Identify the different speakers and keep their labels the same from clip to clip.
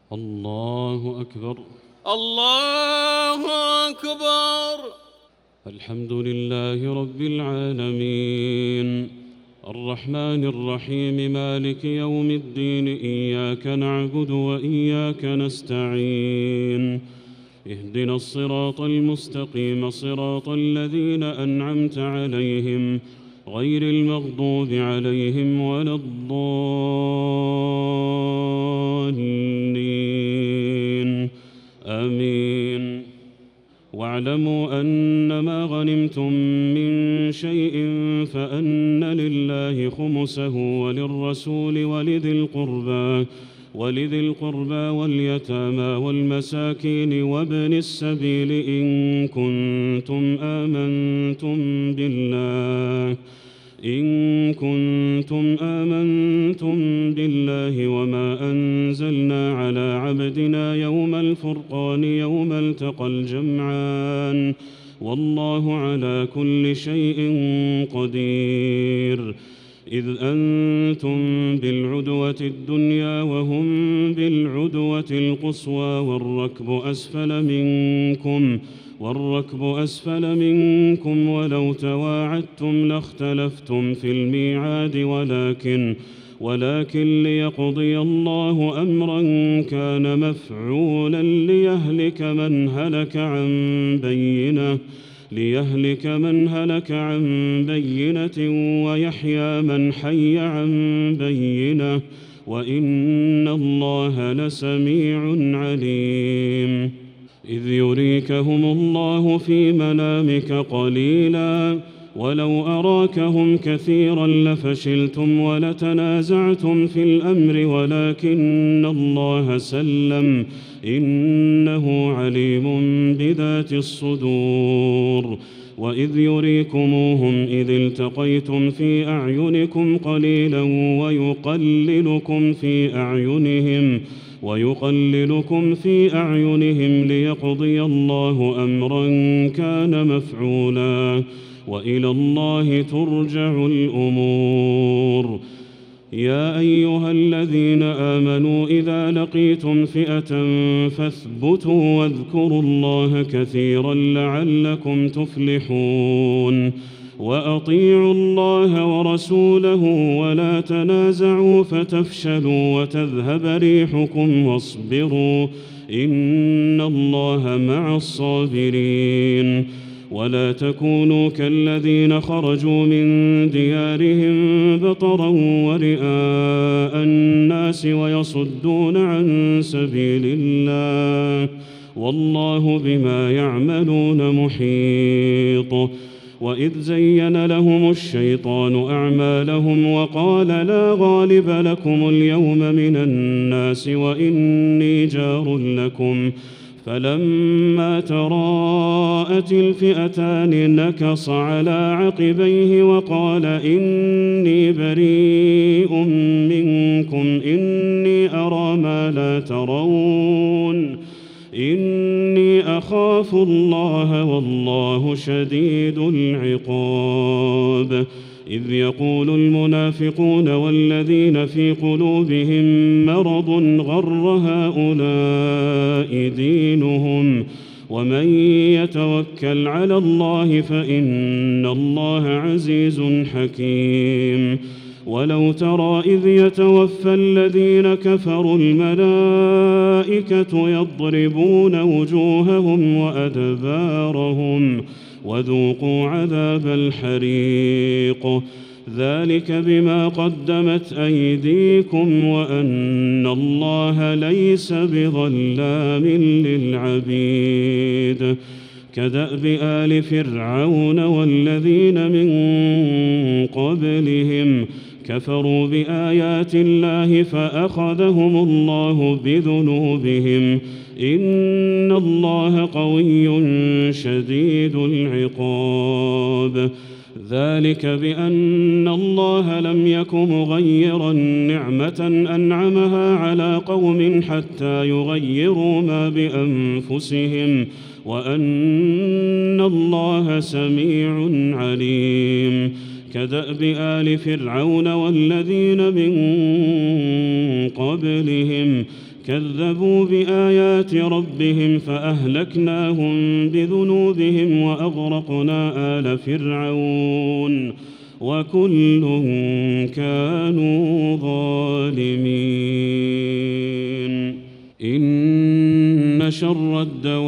Speaker 1: الله أكبر.
Speaker 2: الله أكبر.
Speaker 1: الحمد لله رب العالمين الرحمن الرحيم مالك يوم الدين، إياك نعبد وإياك نستعين، اهدنا الصراط المستقيم صراط الذين أنعمت عليهم غير المغضوب عليهم ولا الضالين، آمين. واعلموا أنما غنمتم من شيء فأن لله خمسه وللرسول ولذي القربى واليتامى والمساكين وابن السبيل إن كنتم آمنتم بالله وما أنزلنا على عبدنا يوم الفرقان يوم التقى الجمعان، والله على كل شيء قدير. إذ أنتم بالعدوة الدنيا وهم بالعدوة القصوى والركب أسفل منكم ولو تواعدتم لاختلفتم في الميعاد، ولكن ليقضي الله أمرا كان مفعولا ليهلك من هلك عن بينة ويحيى من حي عن بينة، وإن الله لسميع عليم. إذ يريكهم الله في منامك قليلا ولو أراكهم كثيرا لفشلتم ولتنازعتم في الأمر ولكن الله سلم، إنه عليم بذات الصدور. وإذ يريكموهم إذ التقيتم في أعينكم قليلا ويقللكم في أعينهم ليقضي الله أمرا كان مفعولا، وإلى الله ترجع الأمور. يا أيها الذين آمنوا إذا لقيتم فئة فاثبتوا واذكروا الله كثيرا لعلكم تفلحون. وأطيعوا الله ورسوله ولا تنازعوا فتفشلوا وتذهب ريحكم واصبروا إن الله مع الصابرين. ولا تكونوا كالذين خرجوا من ديارهم بطرا ورئاء الناس ويصدون عن سبيل الله، والله بما يعملون محيط. وإذ زين لهم الشيطان أعمالهم وقال لا غالب لكم اليوم من الناس وإني جار لكم، فلما تراءت الفئتان نكص على عقبيه وقال إني بريء منكم إني أرى ما لا ترون إني أخاف الله والله شديد العقاب. إذ يقول المنافقون والذين في قلوبهم مرض غر هؤلاء دينهم ومن يتوكل على الله فإن الله عزيز حكيم. ولو ترى إذ يتوفى الذين كفروا الملائكة يضربون وجوههم وأدبارهم وذوقوا عذاب الحريق ذلك بما قدمت أيديكم وأن الله ليس بظلام للعبيد. كدأب آل فرعون والذين من قبلهم كفروا بآيات الله فأخذهم الله بذنوبهم إن الله قوي شديد العقاب. ذلك بأن الله لم يك مغيرا نعمة أنعمها على قوم حتى يغيروا ما بأنفسهم وأن الله سميع عليم. كدأب آل فرعون والذين من قبلهم كذبوا بآيات ربهم فأهلكناهم بذنوبهم وأغرقنا آل فرعون وكل كانوا ظالمين. إن شر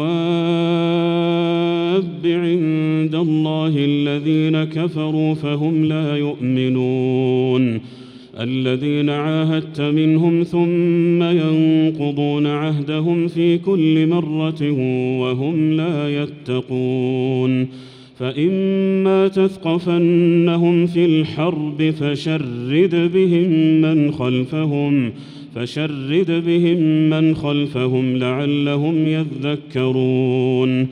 Speaker 1: الدواب عند الله الذين كفروا فهم لا يؤمنون الذين عاهدت منهم ثم ينقضون عهدهم في كل مرة وهم لا يتقون. فإما تثقفنهم في الحرب فشرد بهم من خلفهم لعلهم يذكرون.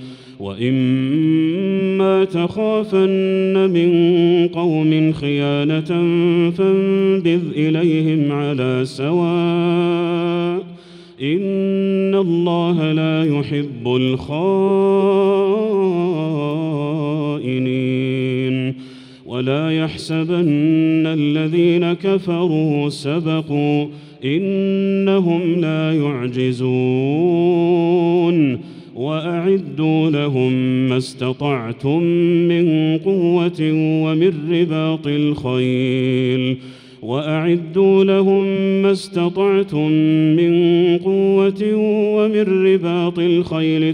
Speaker 1: وإما تخافن من قوم خيانة فانبذ إليهم على سواء إن الله لا يحب الخائنين. ولا يحسبن الذين كفروا سبقوا إنهم لا يعجزون. وأعدوا لهم ما استطعتم من قوة ومن رباط الخيل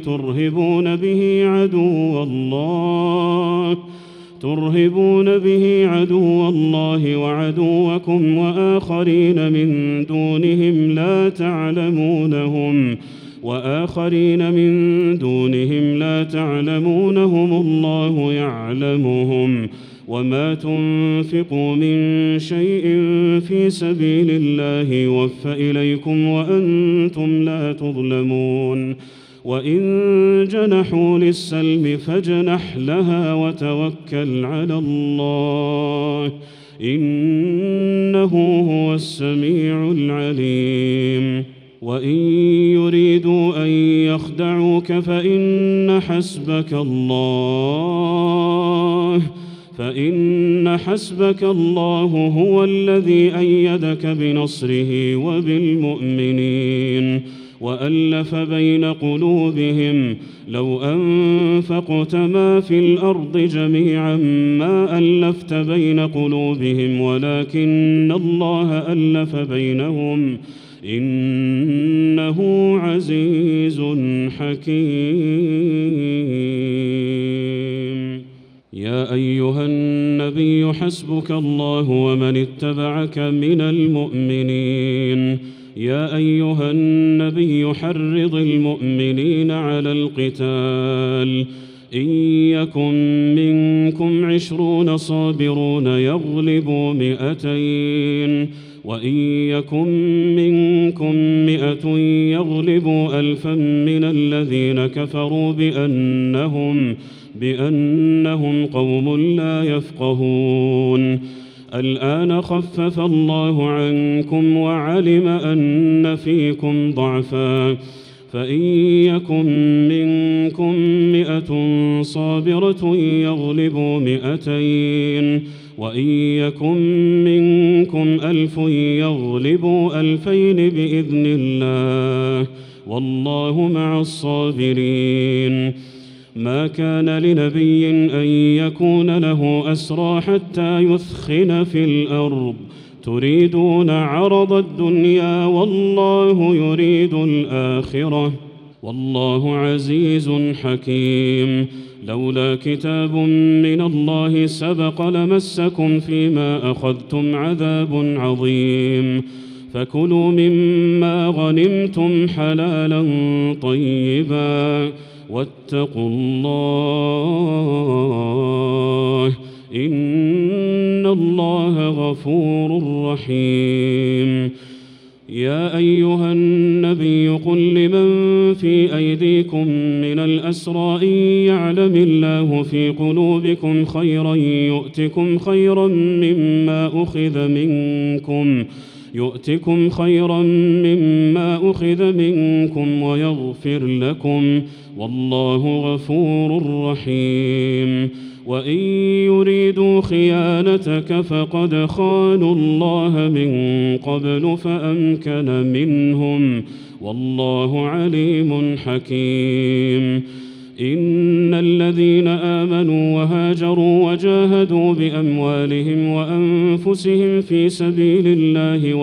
Speaker 1: ترهبون به عدو الله وعدوكم وآخرين من دونهم لا تعلمونهم الله يعلمهم. وما تنفقوا من شيء في سبيل الله يوفى إليكم وأنتم لا تظلمون. وإن جنحوا للسلم فاجنح لها وتوكل على الله إنه هو السميع العليم. وإن يريدوا أن يخدعوك فإن حسبك الله هو الذي أيدك بنصره وبالمؤمنين وألف بين قلوبهم لو أنفقت ما في الأرض جميعا ما ألفت بين قلوبهم ولكن الله ألف بينهم إنه عزيز حكيم. يا أيها النبي حسبك الله ومن اتبعك من المؤمنين. يا أيها النبي حرض المؤمنين على القتال إن يكن منكم 20 صابرون يغلبوا 200 وإن يكن منكم 100 يغلبوا 1000 من الذين كفروا بأنهم قوم لا يفقهون. الآن خفف الله عنكم وعلم أن فيكم ضعفا فإن يكن منكم 100 صابرة يغلبوا 200 وإن يكن منكم 1000 يغلبوا 2000 بإذن الله والله مع الصابرين. ما كان لنبي أن يكون له أسرى حتى يثخن في الأرض تريدون عرض الدنيا والله يريد الآخرة والله عزيز حكيم. لولا كتاب من الله سبق لمسكم فيما أخذتم عذاب عظيم. فكلوا مما غنمتم حلالا طيبا واتقوا الله إن الله غفور رحيم. يا أيها النبي قل لمن في أيديكم من الأسرى إن يعلم الله في قلوبكم خيرا يؤتكم خيرا مما أخذ منكم ويغفر لكم والله غفور رحيم. وإن يريدوا خيانتك فقد خانوا الله من قبل فأمكن منهم والله عليم حكيم. إن الذين آمنوا وهاجروا وجاهدوا بأموالهم وأنفسهم في سبيل الله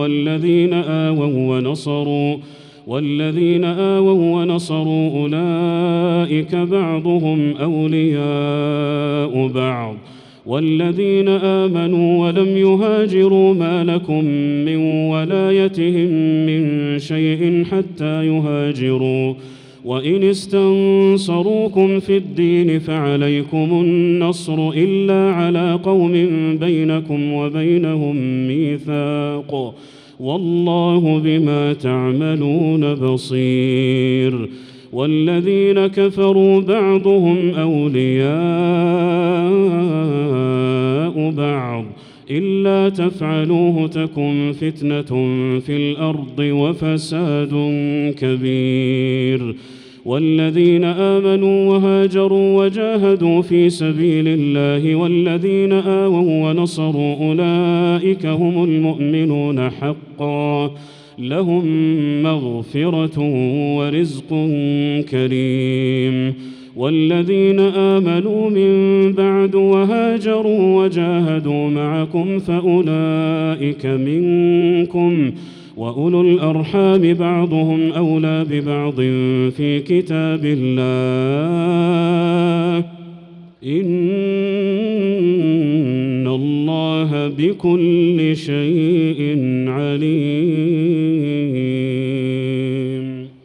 Speaker 1: والذين آووا ونصروا أولئك بعضهم أولياء بعض والذين آمنوا ولم يهاجروا ما لكم من ولايتهم من شيء حتى يهاجروا وإن استنصروكم في الدين فعليكم النصر إلا على قوم بينكم وبينهم ميثاق والله بما تعملون بصير. والذين كفروا بعضهم أولياء بعض إلا تفعلوه تكن فتنة في الأرض وفساد كبير. والذين آمنوا وهاجروا وجاهدوا في سبيل الله والذين آووا ونصروا أولئك هم المؤمنون حقا لهم مغفرة ورزق كريم. والذين آمنوا من بعد وهاجروا وجاهدوا معكم فأولئك منكم وأولو الأرحام بعضهم أولى ببعض في كتاب الله إن الله بكل شيء عليم.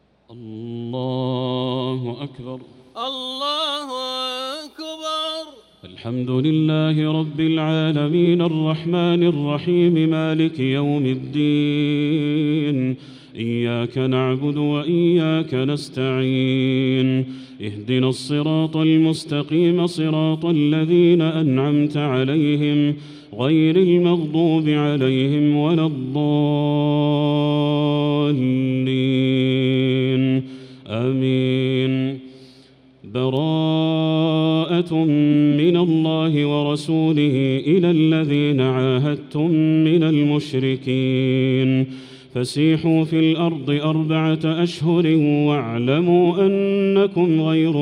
Speaker 1: الله أكبر.
Speaker 2: الله أكبر.
Speaker 1: الحمد لله رب العالمين الرحمن الرحيم مالك يوم الدين إياك نعبد وإياك نستعين اهدنا الصراط المستقيم صراط الذين أنعمت عليهم غير المغضوب عليهم ولا الضالين آمين. براءة من الله ورسوله إلى الذين عاهدتم من المشركين فسيحوا في الأرض 4 أشهر واعلموا أنكم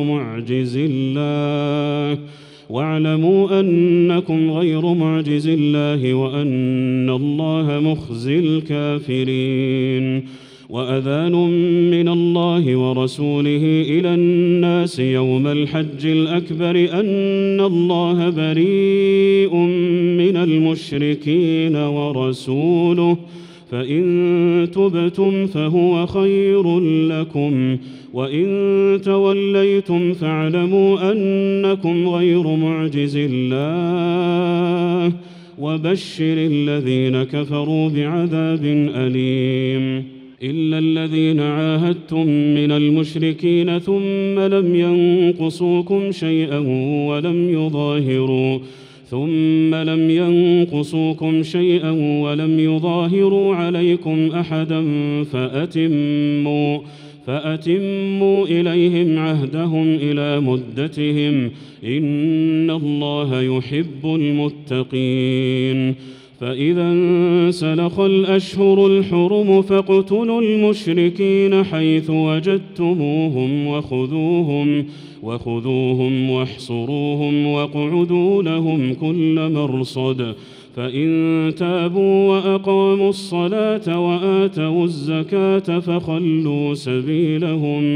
Speaker 1: غير معجز الله وأن الله مخزي الكافرين. وأذان من الله ورسوله إلى الناس يوم الحج الأكبر أن الله بريء من المشركين ورسوله فإن تبتم فهو خير لكم وإن توليتم فاعلموا أنكم غير معجز الله وبشر الذين كفروا بعذاب أليم. إلا الذين عاهدتم من المشركين ثم لم ينقصوكم شيئا ولم يظاهروا عليكم أحدا فأتموا إليهم عهدهم إلى مدتهم إن الله يحب المتقين. فإذا انسلخ الأشهر الحرم فاقتلوا المشركين حيث وجدتموهم وخذوهم واحصروهم واقعدوا لهم كل مرصد فإن تابوا وأقاموا الصلاة وآتوا الزكاة فخلوا سبيلهم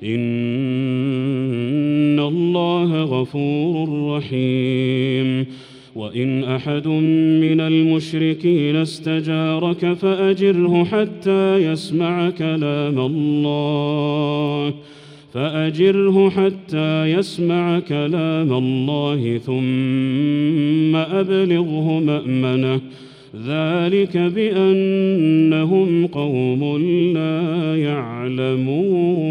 Speaker 1: إن الله غفور رحيم. وإن أحد من المشركين استجارك فأجره حتى يسمع كلام الله ثم أبلغه مأمنه ذلك بأنهم قوم لا يعلمون.